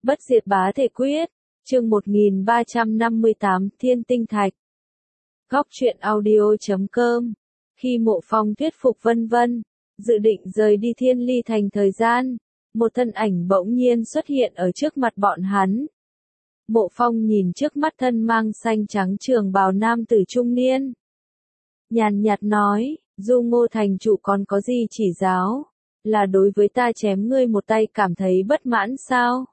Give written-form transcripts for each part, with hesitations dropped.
Bất diệt bá thể quyết, chương 1358 Thiên tinh thạch. Góc truyện audio.com. Khi Mộ Phong thuyết phục Vân Vân, dự định rời đi Thiên Ly Thành thời gian, một thân ảnh bỗng nhiên xuất hiện ở trước mặt bọn hắn. Mộ Phong nhìn trước mắt thân mang xanh trắng trường bào nam tử trung niên. Nhàn nhạt nói, Du Ngô thành chủ còn có gì chỉ giáo? Là đối với ta chém ngươi một tay cảm thấy bất mãn sao?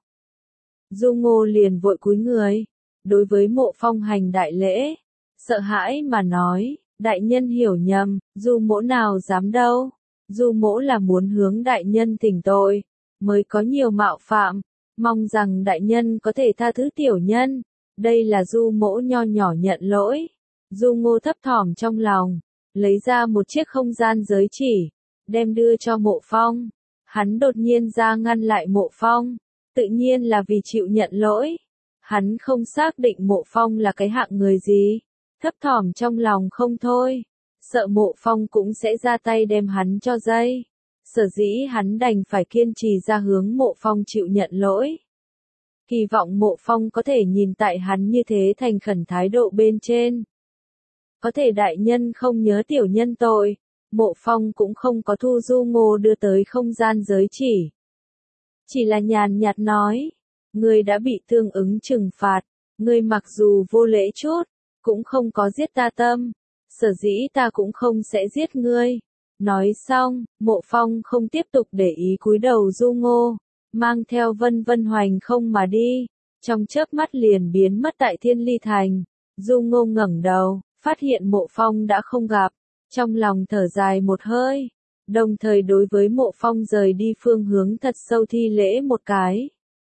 Du Ngô liền vội cúi người, đối với Mộ Phong hành đại lễ, sợ hãi mà nói, đại nhân hiểu nhầm, Du mỗ nào dám đâu, Du mỗ là muốn hướng đại nhân thỉnh tội, mới có nhiều mạo phạm, mong rằng đại nhân có thể tha thứ tiểu nhân, đây là Du mỗ nho nhỏ nhận lỗi. Du Ngô thấp thỏm trong lòng, lấy ra một chiếc không gian giới chỉ, đem đưa cho Mộ Phong. Hắn đột nhiên ra ngăn lại Mộ Phong, tự nhiên là vì chịu nhận lỗi. Hắn không xác định Mộ Phong là cái hạng người gì, thấp thỏm trong lòng không thôi, sợ Mộ Phong cũng sẽ ra tay đem hắn cho dây. Sở dĩ hắn đành phải kiên trì ra hướng Mộ Phong chịu nhận lỗi. Kỳ vọng Mộ Phong có thể nhìn tại hắn như thế thành khẩn thái độ bên trên. Có thể đại nhân không nhớ tiểu nhân tội, Mộ Phong cũng không có thu Du Ngô đưa tới không gian giới chỉ. Chỉ là nhàn nhạt nói, ngươi đã bị tương ứng trừng phạt, ngươi mặc dù vô lễ chút, cũng không có giết ta tâm, sở dĩ ta cũng không sẽ giết ngươi. Nói xong, Mộ Phong không tiếp tục để ý cúi đầu Du Ngô, mang theo Vân Vân hoành không mà đi, trong chớp mắt liền biến mất tại Thiên Ly Thành. Du Ngô ngẩng đầu, phát hiện Mộ Phong đã không gặp, trong lòng thở dài một hơi, đồng thời đối với Mộ Phong rời đi phương hướng thật sâu thi lễ một cái.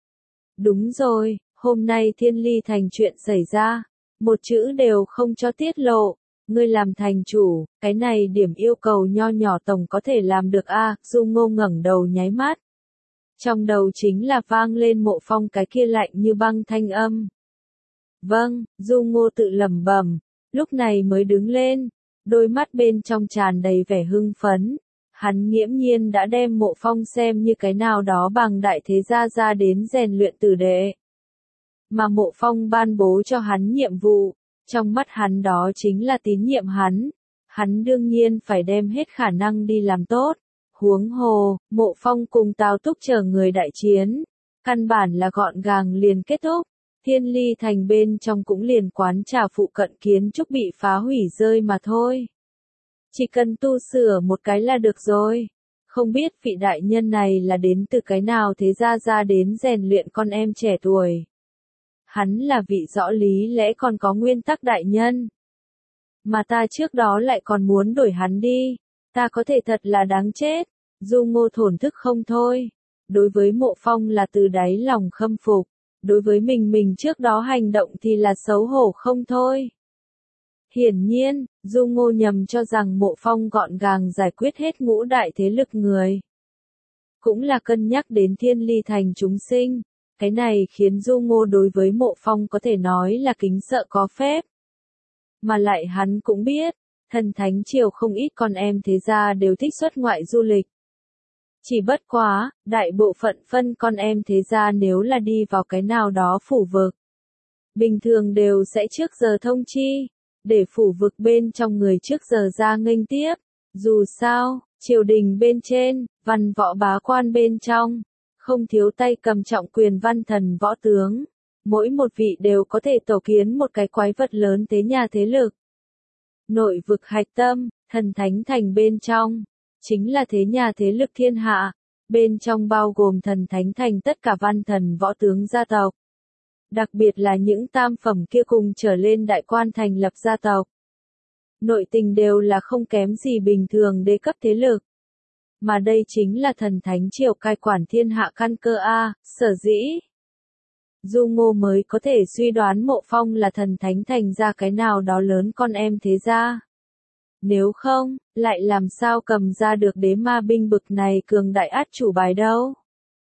Đúng rồi, hôm nay Thiên Ly Thành chuyện xảy ra, một chữ đều không cho tiết lộ, ngươi làm thành chủ, cái này điểm yêu cầu nho nhỏ tổng có thể làm được a. Du Ngô ngẩng đầu nháy mắt. Trong đầu chính là vang lên Mộ Phong cái kia lạnh như băng thanh âm. Vâng, Du Ngô tự lẩm bẩm, lúc này mới đứng lên, đôi mắt bên trong tràn đầy vẻ hưng phấn. Hắn nghiễm nhiên đã đem Mộ Phong xem như cái nào đó bằng đại thế gia ra đến rèn luyện tử đệ. Mà Mộ Phong ban bố cho hắn nhiệm vụ, trong mắt hắn đó chính là tín nhiệm hắn. Hắn đương nhiên phải đem hết khả năng đi làm tốt. Huống hồ, Mộ Phong cùng Tào Túc chờ người đại chiến, căn bản là gọn gàng liền kết thúc. Thiên Ly Thành bên trong cũng liền quán trà phụ cận kiến trúc bị phá hủy rơi mà thôi. Chỉ cần tu sửa một cái là được rồi. Không biết vị đại nhân này là đến từ cái nào thế ra đến rèn luyện con em trẻ tuổi. Hắn là vị rõ lý lẽ còn có nguyên tắc đại nhân. Mà ta trước đó lại còn muốn đổi hắn đi. Ta có thể thật là đáng chết. Du Ngô thổn thức không thôi. Đối với Mộ Phong là từ đáy lòng khâm phục. Đối với mình trước đó hành động thì là xấu hổ không thôi. Hiển nhiên, Du Ngô nhầm cho rằng Mộ Phong gọn gàng giải quyết hết ngũ đại thế lực người. Cũng là cân nhắc đến Thiên Ly Thành chúng sinh, cái này khiến Du Ngô đối với Mộ Phong có thể nói là kính sợ có phép. Mà lại hắn cũng biết, Thần Thánh Triều không ít con em thế gia đều thích xuất ngoại du lịch. Chỉ bất quá, đại bộ phận phân con em thế gia nếu là đi vào cái nào đó phủ vực, bình thường đều sẽ trước giờ thông chi, để phủ vực bên trong người trước giờ ra nghênh tiếp. Dù sao, triều đình bên trên, văn võ bá quan bên trong, không thiếu tay cầm trọng quyền văn thần võ tướng. Mỗi một vị đều có thể tổ kiến một cái quái vật lớn thế nhà thế lực. Nội vực hạch tâm, Thần Thánh Thành bên trong, chính là thế nhà thế lực thiên hạ. Bên trong bao gồm Thần Thánh Thành tất cả văn thần võ tướng gia tộc. Đặc biệt là những tam phẩm kia cùng trở lên đại quan thành lập gia tộc. Nội tình đều là không kém gì bình thường đế cấp thế lực. Mà đây chính là Thần Thánh Triều cai quản thiên hạ căn cơ a. Sở dĩ Du Ngô mới có thể suy đoán Mộ Phong là Thần Thánh Thành ra cái nào đó lớn con em thế gia. Nếu không, lại làm sao cầm ra được đế ma binh bực này cường đại át chủ bài đâu.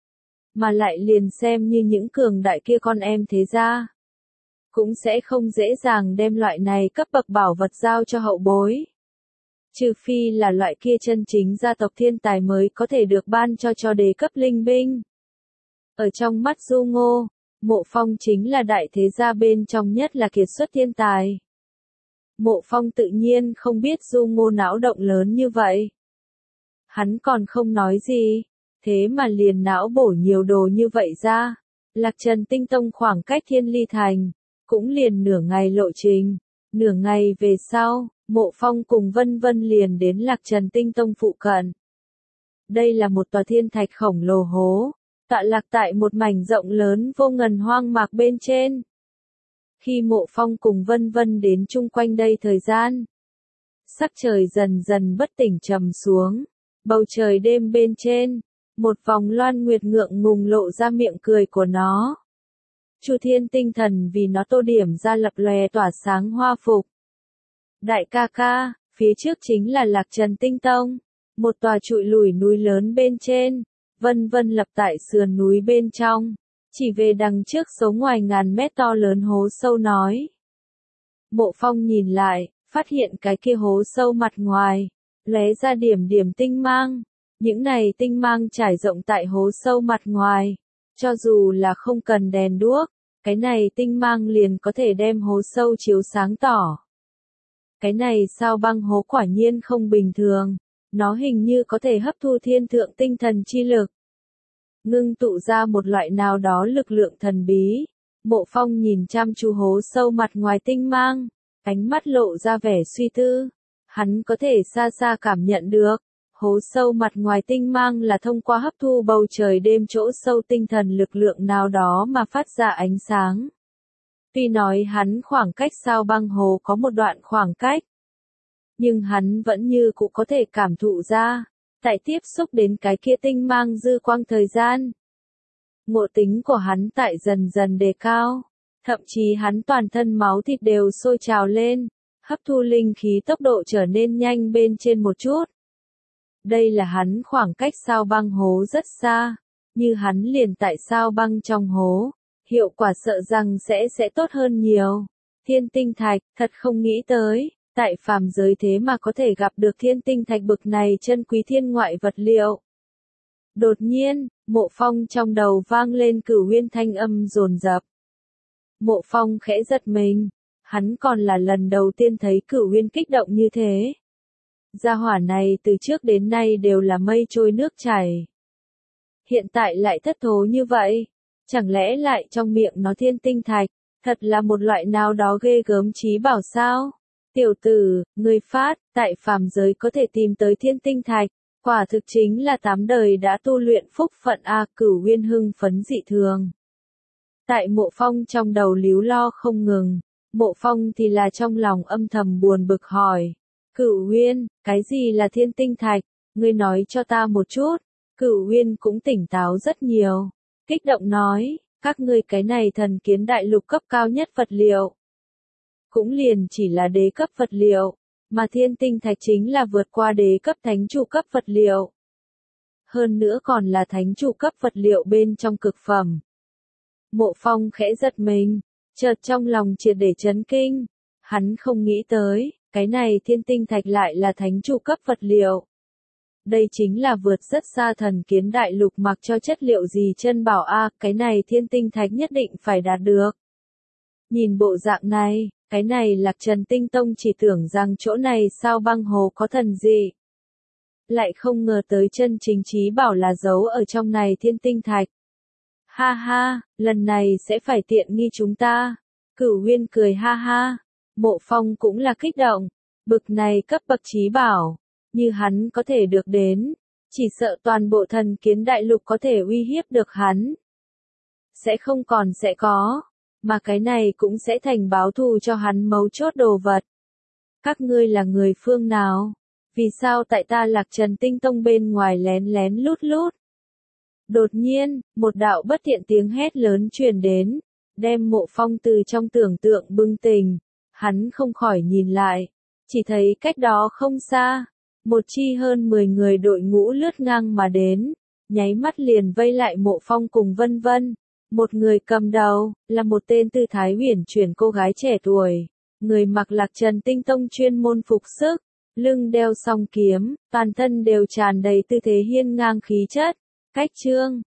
Mà lại liền xem như những cường đại kia con em thế gia, cũng sẽ không dễ dàng đem loại này cấp bậc bảo vật giao cho hậu bối. Trừ phi là loại kia chân chính gia tộc thiên tài mới có thể được ban cho đế cấp linh binh. Ở trong mắt Du Ngô, Mộ Phong chính là đại thế gia bên trong nhất là kiệt xuất thiên tài. Mộ Phong tự nhiên không biết Du Ngô não động lớn như vậy. Hắn còn không nói gì, thế mà liền não bổ nhiều đồ như vậy ra. Lạc Trần Tinh Tông khoảng cách Thiên Ly Thành, cũng liền nửa ngày lộ trình. Nửa ngày về sau, Mộ Phong cùng Vân Vân liền đến Lạc Trần Tinh Tông phụ cận. Đây là một tòa thiên thạch khổng lồ hố, tọa lạc tại một mảnh rộng lớn vô ngần hoang mạc bên trên. Khi Mộ Phong cùng Vân Vân đến chung quanh đây thời gian, sắc trời dần dần bất tỉnh trầm xuống, bầu trời đêm bên trên, một vòng loan nguyệt ngượng ngùng lộ ra miệng cười của nó. Chu Thiên tinh thần vì nó tô điểm ra lập lòe tỏa sáng hoa phục. Đại ca ca, phía trước chính là Lạc Trần Tinh Tông, một tòa trụi lủi núi lớn bên trên, Vân Vân lập tại sườn núi bên trong, chỉ về đằng trước số ngoài ngàn mét to lớn hố sâu nói. Mộ Phong nhìn lại, phát hiện cái kia hố sâu mặt ngoài, lóe ra điểm điểm tinh mang, những này tinh mang trải rộng tại hố sâu mặt ngoài, cho dù là không cần đèn đuốc, cái này tinh mang liền có thể đem hố sâu chiếu sáng tỏ. Cái này sao băng hố quả nhiên không bình thường, nó hình như có thể hấp thu thiên thượng tinh thần chi lực, ngưng tụ ra một loại nào đó lực lượng thần bí. Mộ Phong nhìn chăm chú hố sâu mặt ngoài tinh mang, ánh mắt lộ ra vẻ suy tư. Hắn có thể xa xa cảm nhận được, hố sâu mặt ngoài tinh mang là thông qua hấp thu bầu trời đêm chỗ sâu tinh thần lực lượng nào đó mà phát ra ánh sáng. Tuy nói hắn khoảng cách sao băng hồ có một đoạn khoảng cách, nhưng hắn vẫn như cũng có thể cảm thụ ra, tại tiếp xúc đến cái kia tinh mang dư quang thời gian. Ngộ tính của hắn tại dần dần đề cao, thậm chí hắn toàn thân máu thịt đều sôi trào lên, hấp thu linh khí tốc độ trở nên nhanh bên trên một chút. Đây là hắn khoảng cách sao băng hố rất xa, như hắn liền tại sao băng trong hố, hiệu quả sợ rằng sẽ tốt hơn nhiều. Thiên tinh thạch, thật không nghĩ tới, tại phàm giới thế mà có thể gặp được thiên tinh thạch bực này chân quý thiên ngoại vật liệu. Đột nhiên, Mộ Phong trong đầu vang lên Cửu Huyên thanh âm dồn dập. Mộ Phong khẽ giật mình, hắn còn là lần đầu tiên thấy Cửu Huyên kích động như thế. Gia hỏa này từ trước đến nay đều là mây trôi nước chảy. Hiện tại lại thất thố như vậy, chẳng lẽ lại trong miệng nó thiên tinh thạch, thật là một loại nào đó ghê gớm trí bảo sao? Tiểu tử, ngươi phát, tại phàm giới có thể tìm tới thiên tinh thạch, quả thực chính là 8 đời đã tu luyện phúc phận a. Cửu Huyên hưng phấn dị thường. Tại Mộ Phong trong đầu líu lo không ngừng, Mộ Phong thì là trong lòng âm thầm buồn bực hỏi. Cửu Huyên, cái gì là thiên tinh thạch, ngươi nói cho ta một chút. Cửu Huyên cũng tỉnh táo rất nhiều, kích động nói, các ngươi cái này thần kiến đại lục cấp cao nhất vật liệu. Cũng liền chỉ là đế cấp vật liệu, mà thiên tinh thạch chính là vượt qua đế cấp thánh chủ cấp vật liệu. Hơn nữa còn là thánh chủ cấp vật liệu bên trong cực phẩm. Mộ Phong khẽ giật mình, chợt trong lòng triệt để chấn kinh, hắn không nghĩ tới, cái này thiên tinh thạch lại là thánh chủ cấp vật liệu. Đây chính là vượt rất xa thần kiến đại lục mặc cho chất liệu gì chân bảo a, cái này thiên tinh thạch nhất định phải đạt được. Nhìn bộ dạng này, cái này Lạc Trần Tinh Tông chỉ tưởng rằng chỗ này sao băng hồ có thần gì. Lại không ngờ tới chân chính trí bảo là giấu ở trong này thiên tinh thạch. Ha ha, lần này sẽ phải tiện nghi chúng ta. Cửu Huyên cười ha ha. Mộ Phong cũng là kích động. Bực này cấp bậc trí bảo, như hắn có thể được đến, chỉ sợ toàn bộ thần kiến đại lục có thể uy hiếp được hắn. Sẽ không còn sẽ có, mà cái này cũng sẽ thành báo thù cho hắn mấu chốt đồ vật. Các ngươi là người phương nào? Vì sao tại ta Lạc Trần Tinh Tông bên ngoài lén lén lút lút? Đột nhiên, một đạo bất thiện tiếng hét lớn truyền đến, đem Mộ Phong từ trong tưởng tượng bừng tỉnh. Hắn không khỏi nhìn lại, chỉ thấy cách đó không xa, một chi hơn 10 người đội ngũ lướt ngang mà đến, nháy mắt liền vây lại Mộ Phong cùng Vân Vân. Một người cầm đầu, là một tên tư thái uyển chuyển cô gái trẻ tuổi, người mặc Lạc Trần Tinh Tông chuyên môn phục sức, lưng đeo song kiếm, toàn thân đều tràn đầy tư thế hiên ngang khí chất. Cách chương